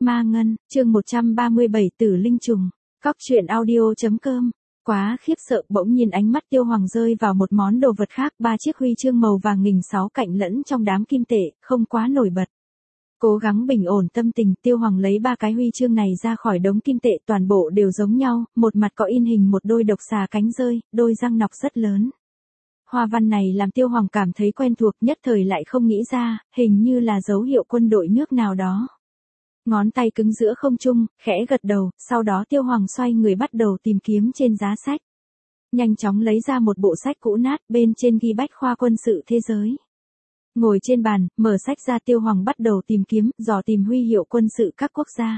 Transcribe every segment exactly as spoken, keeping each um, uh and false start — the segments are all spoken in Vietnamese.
Ma Ngân, chương một trăm ba mươi bảy Tử Linh Trùng, Cóc truyện audio.com. Quá khiếp sợ, bỗng nhiên ánh mắt Tiêu Hoàng rơi vào một món đồ vật khác, ba chiếc huy chương màu vàng nghìn sáu cạnh lẫn trong đám kim tệ, không quá nổi bật. Cố gắng bình ổn tâm tình, Tiêu Hoàng lấy ba cái huy chương này ra khỏi đống kim tệ, toàn bộ đều giống nhau, một mặt có in hình một đôi độc xà cánh rơi, đôi răng nọc rất lớn. Hoa văn này làm Tiêu Hoàng cảm thấy quen thuộc, nhất thời lại không nghĩ ra, hình như là dấu hiệu quân đội nước nào đó. Ngón tay cứng giữa không trung, khẽ gật đầu, sau đó Tiêu Hoàng xoay người bắt đầu tìm kiếm trên giá sách. Nhanh chóng lấy ra một bộ sách cũ nát, bên trên ghi bách khoa quân sự thế giới. Ngồi trên bàn, mở sách ra, Tiêu Hoàng bắt đầu tìm kiếm, dò tìm huy hiệu quân sự các quốc gia.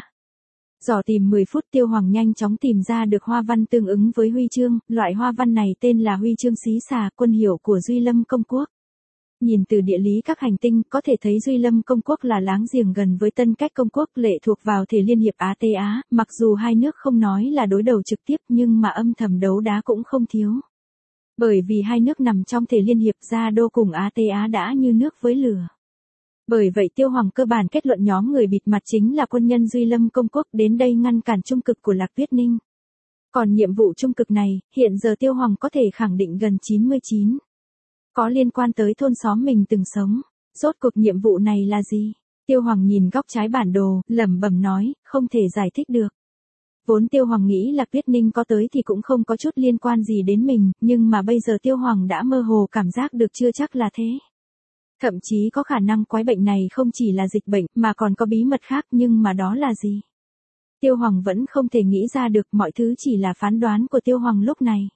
Dò tìm mười phút, Tiêu Hoàng nhanh chóng tìm ra được hoa văn tương ứng với huy chương, loại hoa văn này tên là huy chương xí xà, quân hiệu của Duy Lâm Công Quốc. Nhìn từ địa lý các hành tinh, có thể thấy Duy Lâm Công Quốc là láng giềng gần với Tân Cách Công Quốc, lệ thuộc vào Thể Liên Hiệp Á Tây Á, mặc dù hai nước không nói là đối đầu trực tiếp nhưng mà âm thầm đấu đá cũng không thiếu. Bởi vì hai nước nằm trong Thể Liên Hiệp, Gia Đô cùng Á Tây Á đã như nước với lửa. Bởi vậy Tiêu Hoàng cơ bản kết luận nhóm người bịt mặt chính là quân nhân Duy Lâm Công Quốc đến đây ngăn cản trung cực của Lạc Tuyết Ninh. Còn nhiệm vụ trung cực này, hiện giờ Tiêu Hoàng có thể khẳng định gần chín mươi chín. Có liên quan tới thôn xóm mình từng sống. Rốt cuộc nhiệm vụ này là gì? Tiêu Hoàng nhìn góc trái bản đồ, lẩm bẩm nói, không thể giải thích được. Vốn Tiêu Hoàng nghĩ Lạc Tuyết Ninh có tới thì cũng không có chút liên quan gì đến mình, nhưng mà bây giờ Tiêu Hoàng đã mơ hồ cảm giác được chưa chắc là thế. Thậm chí có khả năng quái bệnh này không chỉ là dịch bệnh mà còn có bí mật khác, nhưng mà đó là gì? Tiêu Hoàng vẫn không thể nghĩ ra được, mọi thứ chỉ là phán đoán của Tiêu Hoàng lúc này.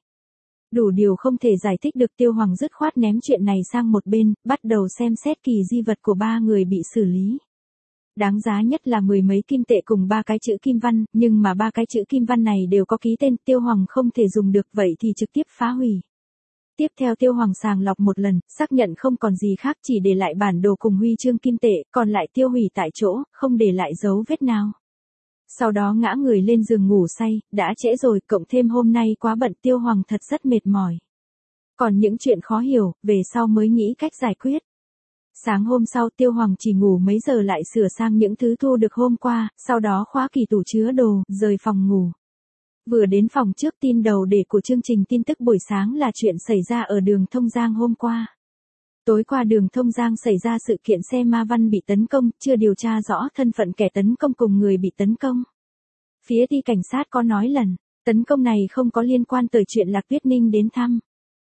Đủ điều không thể giải thích được, Tiêu Hoàng dứt khoát ném chuyện này sang một bên, bắt đầu xem xét kỳ di vật của ba người bị xử lý. Đáng giá nhất là mười mấy kim tệ cùng ba cái chữ kim văn, nhưng mà ba cái chữ kim văn này đều có ký tên, Tiêu Hoàng không thể dùng được, vậy thì trực tiếp phá hủy. Tiếp theo Tiêu Hoàng sàng lọc một lần, xác nhận không còn gì khác, chỉ để lại bản đồ cùng huy chương kim tệ, còn lại tiêu hủy tại chỗ, không để lại dấu vết nào. Sau đó ngã người lên giường ngủ say, đã trễ rồi, cộng thêm hôm nay quá bận, Tiêu Hoàng thật rất mệt mỏi. Còn những chuyện khó hiểu, về sau mới nghĩ cách giải quyết. Sáng hôm sau Tiêu Hoàng chỉ ngủ mấy giờ lại sửa sang những thứ thu được hôm qua, sau đó khóa kỳ tủ chứa đồ, rời phòng ngủ. Vừa đến phòng trước, tin đầu đề của chương trình tin tức buổi sáng là chuyện xảy ra ở đường Thông Giang hôm qua. Tối qua đường Thông Giang xảy ra sự kiện xe ma văn bị tấn công, chưa điều tra rõ thân phận kẻ tấn công cùng người bị tấn công. Phía ty cảnh sát có nói lần, tấn công này không có liên quan tới chuyện Lạc Tuyết Ninh đến thăm.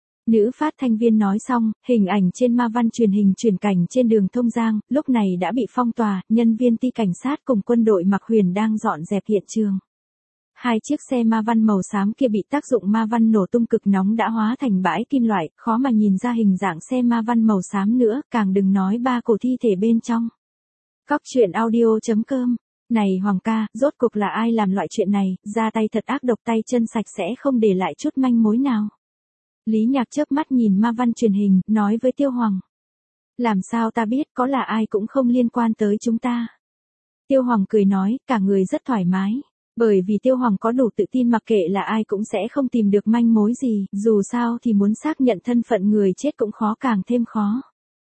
Nữ phát thanh viên nói xong, hình ảnh trên ma văn truyền hình truyền cảnh trên đường Thông Giang, lúc này đã bị phong tỏa, nhân viên ty cảnh sát cùng quân đội mặc huyền đang dọn dẹp hiện trường. Hai chiếc xe ma văn màu xám kia bị tác dụng ma văn nổ tung cực nóng đã hóa thành bãi kim loại, khó mà nhìn ra hình dạng xe ma văn màu xám nữa, càng đừng nói ba cổ thi thể bên trong. Cóc truyện audio.com. Này Hoàng ca, rốt cuộc là ai làm loại chuyện này, ra tay thật ác độc, tay chân sạch sẽ không để lại chút manh mối nào. Lý Nhạc chớp mắt nhìn ma văn truyền hình, nói với Tiêu Hoàng. Làm sao ta biết, có là ai cũng không liên quan tới chúng ta. Tiêu Hoàng cười nói, cả người rất thoải mái. Bởi vì Tiêu Hoàng có đủ tự tin mặc kệ là ai cũng sẽ không tìm được manh mối gì, dù sao thì muốn xác nhận thân phận người chết cũng khó, càng thêm khó.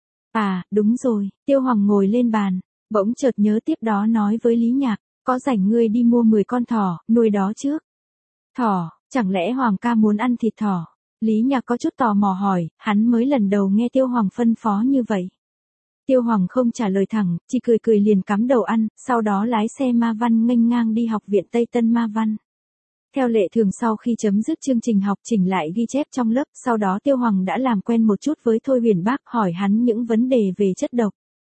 À, đúng rồi, Tiêu Hoàng ngồi lên bàn, bỗng chợt nhớ, tiếp đó nói với Lý Nhạc, có rảnh ngươi đi mua mười con thỏ, nuôi đó trước. Thỏ, chẳng lẽ Hoàng ca muốn ăn thịt thỏ? Lý Nhạc có chút tò mò hỏi, hắn mới lần đầu nghe Tiêu Hoàng phân phó như vậy. Tiêu Hoàng không trả lời thẳng, chỉ cười cười liền cắm đầu ăn, sau đó lái xe ma văn nghênh ngang đi học viện Tây Tân Ma Văn. Theo lệ thường sau khi chấm dứt chương trình học chỉnh lại ghi chép trong lớp, sau đó Tiêu Hoàng đã làm quen một chút với Thôi Huyền Bác, hỏi hắn những vấn đề về chất độc.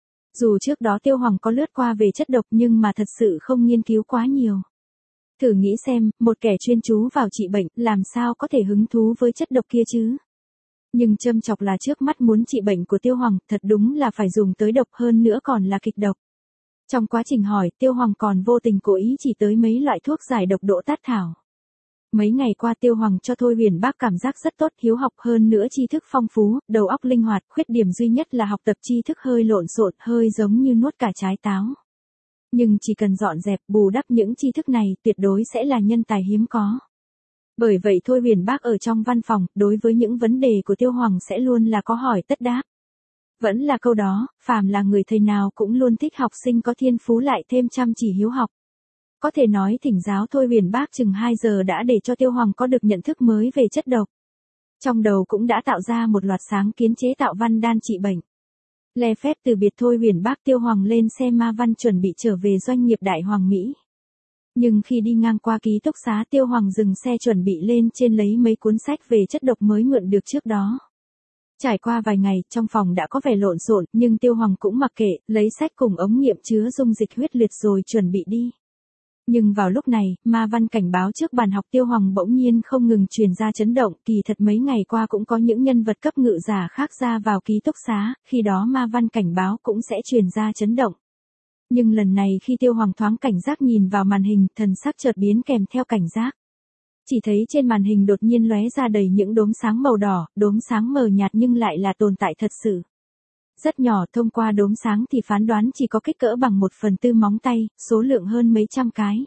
Dù trước đó Tiêu Hoàng có lướt qua về chất độc nhưng mà thật sự không nghiên cứu quá nhiều. Thử nghĩ xem, một kẻ chuyên chú vào trị bệnh, làm sao có thể hứng thú với chất độc kia chứ? Nhưng châm chọc là trước mắt muốn trị bệnh của Tiêu Hoàng, thật đúng là phải dùng tới độc, hơn nữa còn là kịch độc. Trong quá trình hỏi, Tiêu Hoàng còn vô tình cố ý chỉ tới mấy loại thuốc giải độc Đỗ Tát Thảo. Mấy ngày qua Tiêu Hoàng cho Thôi Huyền Bác cảm giác rất tốt, hiếu học, hơn nữa tri thức phong phú, đầu óc linh hoạt, khuyết điểm duy nhất là học tập tri thức hơi lộn xộn, hơi giống như nuốt cả trái táo. Nhưng chỉ cần dọn dẹp, bù đắp những tri thức này, tuyệt đối sẽ là nhân tài hiếm có. Bởi vậy Thôi Huyền Bác ở trong văn phòng, đối với những vấn đề của Tiêu Hoàng sẽ luôn là có hỏi tất đáp. Vẫn là câu đó, phàm là người thầy nào cũng luôn thích học sinh có thiên phú lại thêm chăm chỉ hiếu học. Có thể nói thỉnh giáo thôi huyền bác chừng hai giờ đã để cho Tiêu Hoàng có được nhận thức mới về chất độc. Trong đầu cũng đã tạo ra một loạt sáng kiến chế tạo văn đan trị bệnh. Lê phép từ biệt thôi huyền bác Tiêu Hoàng lên xe ma văn chuẩn bị trở về doanh nghiệp Đại Hoàng Mỹ. Nhưng khi đi ngang qua ký túc xá Tiêu Hoàng dừng xe chuẩn bị lên trên lấy mấy cuốn sách về chất độc mới mượn được trước đó. Trải qua vài ngày, trong phòng đã có vẻ lộn xộn, nhưng Tiêu Hoàng cũng mặc kệ, lấy sách cùng ống nghiệm chứa dung dịch huyết liệt rồi chuẩn bị đi. Nhưng vào lúc này, ma văn cảnh báo trước bàn học Tiêu Hoàng bỗng nhiên không ngừng truyền ra chấn động, kỳ thật mấy ngày qua cũng có những nhân vật cấp ngự giả khác ra vào ký túc xá, khi đó ma văn cảnh báo cũng sẽ truyền ra chấn động. Nhưng lần này khi Tiêu Hoàng thoáng cảnh giác nhìn vào màn hình, thần sắc chợt biến kèm theo cảnh giác. Chỉ thấy trên màn hình đột nhiên lóe ra đầy những đốm sáng màu đỏ, đốm sáng mờ nhạt nhưng lại là tồn tại thật sự. Rất nhỏ, thông qua đốm sáng thì phán đoán chỉ có kích cỡ bằng một phần tư móng tay, số lượng hơn mấy trăm cái.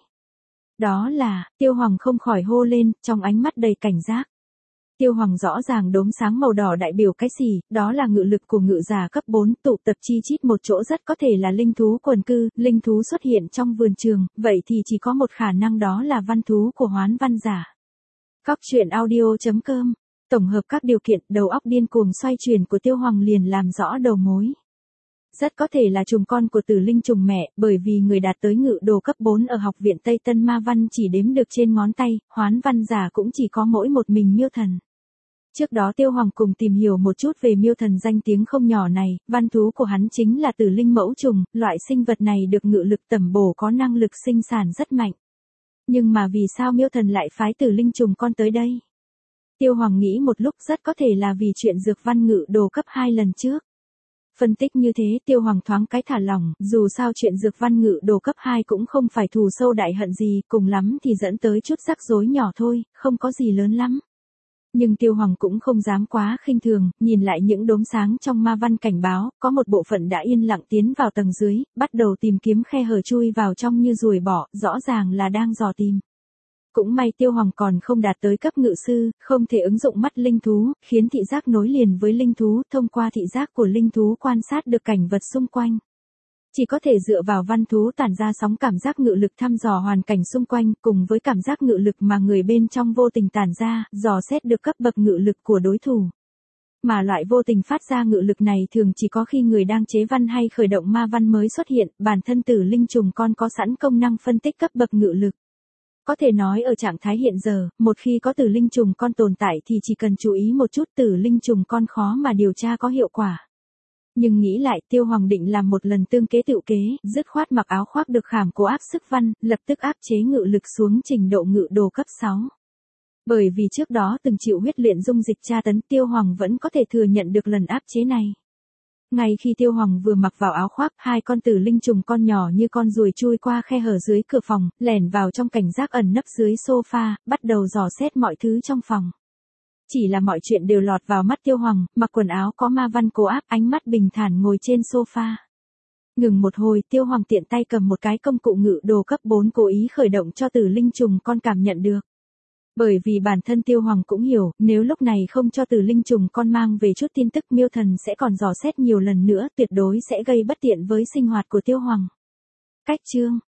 Đó là, Tiêu Hoàng không khỏi hô lên, trong ánh mắt đầy cảnh giác. Tiêu Hoàng rõ ràng đốm sáng màu đỏ đại biểu cái gì, đó là ngự lực của ngự giả cấp bốn, tụ tập chi chít một chỗ rất có thể là linh thú quần cư, linh thú xuất hiện trong vườn trường, vậy thì chỉ có một khả năng đó là văn thú của Hoán Văn giả. Cóc truyện audio chấm com, tổng hợp các điều kiện đầu óc điên cuồng xoay chuyển của Tiêu Hoàng liền làm rõ đầu mối. Rất có thể là trùng con của Tử Linh trùng mẹ, bởi vì người đạt tới ngự đồ cấp bốn ở học viện Tây Tân Ma Văn chỉ đếm được trên ngón tay, Hoán Văn giả cũng chỉ có mỗi một mình Miêu Thần. Trước đó Tiêu Hoàng cùng tìm hiểu một chút về Miêu Thần danh tiếng không nhỏ này, văn thú của hắn chính là Tử Linh mẫu trùng, loại sinh vật này được ngự lực tẩm bổ có năng lực sinh sản rất mạnh. Nhưng mà vì sao Miêu Thần lại phái Tử Linh trùng con tới đây? Tiêu Hoàng nghĩ một lúc rất có thể là vì chuyện dược văn ngự đồ cấp hai lần trước. Phân tích như thế Tiêu Hoàng thoáng cái thả lỏng, dù sao chuyện dược văn ngự đồ cấp hai cũng không phải thù sâu đại hận gì, cùng lắm thì dẫn tới chút rắc rối nhỏ thôi, không có gì lớn lắm. Nhưng Tiêu Hoàng cũng không dám quá khinh thường, nhìn lại những đốm sáng trong ma văn cảnh báo, có một bộ phận đã yên lặng tiến vào tầng dưới, bắt đầu tìm kiếm khe hở chui vào trong như ruồi bọ, rõ ràng là đang dò tìm. Cũng may Tiêu Hoàng còn không đạt tới cấp ngự sư, không thể ứng dụng mắt linh thú, khiến thị giác nối liền với linh thú, thông qua thị giác của linh thú quan sát được cảnh vật xung quanh. Chỉ có thể dựa vào văn thú tản ra sóng cảm giác ngự lực thăm dò hoàn cảnh xung quanh, cùng với cảm giác ngự lực mà người bên trong vô tình tản ra, dò xét được cấp bậc ngự lực của đối thủ. Mà loại vô tình phát ra ngự lực này thường chỉ có khi người đang chế văn hay khởi động ma văn mới xuất hiện, bản thân Tử Linh trùng con có sẵn công năng phân tích cấp bậc ngự lực. Có thể nói ở trạng thái hiện giờ, một khi có Tử Linh trùng con tồn tại thì chỉ cần chú ý một chút Tử Linh trùng con khó mà điều tra có hiệu quả. Nhưng nghĩ lại Tiêu Hoàng định làm một lần tương kế tựu kế, dứt khoát mặc áo khoác được khảm cố áp sức văn, lập tức áp chế ngự lực xuống trình độ ngự đồ cấp sáu. Bởi vì trước đó từng chịu huyết luyện dung dịch tra tấn Tiêu Hoàng vẫn có thể thừa nhận được lần áp chế này. Ngay khi Tiêu Hoàng vừa mặc vào áo khoác, hai con Tử Linh trùng con nhỏ như con ruồi chui qua khe hở dưới cửa phòng, lẻn vào trong cảnh giác ẩn nấp dưới sofa, bắt đầu dò xét mọi thứ trong phòng. Chỉ là mọi chuyện đều lọt vào mắt Tiêu Hoàng, mặc quần áo có ma văn cố áp, ánh mắt bình thản ngồi trên sofa. Ngừng một hồi, Tiêu Hoàng tiện tay cầm một cái công cụ ngự đồ cấp bốn cố ý khởi động cho Tử Linh trùng con cảm nhận được. Bởi vì bản thân Tiêu Hoàng cũng hiểu, nếu lúc này không cho Tử Linh trùng con mang về chút tin tức Miêu Thần sẽ còn dò xét nhiều lần nữa, tuyệt đối sẽ gây bất tiện với sinh hoạt của Tiêu Hoàng. Cách chương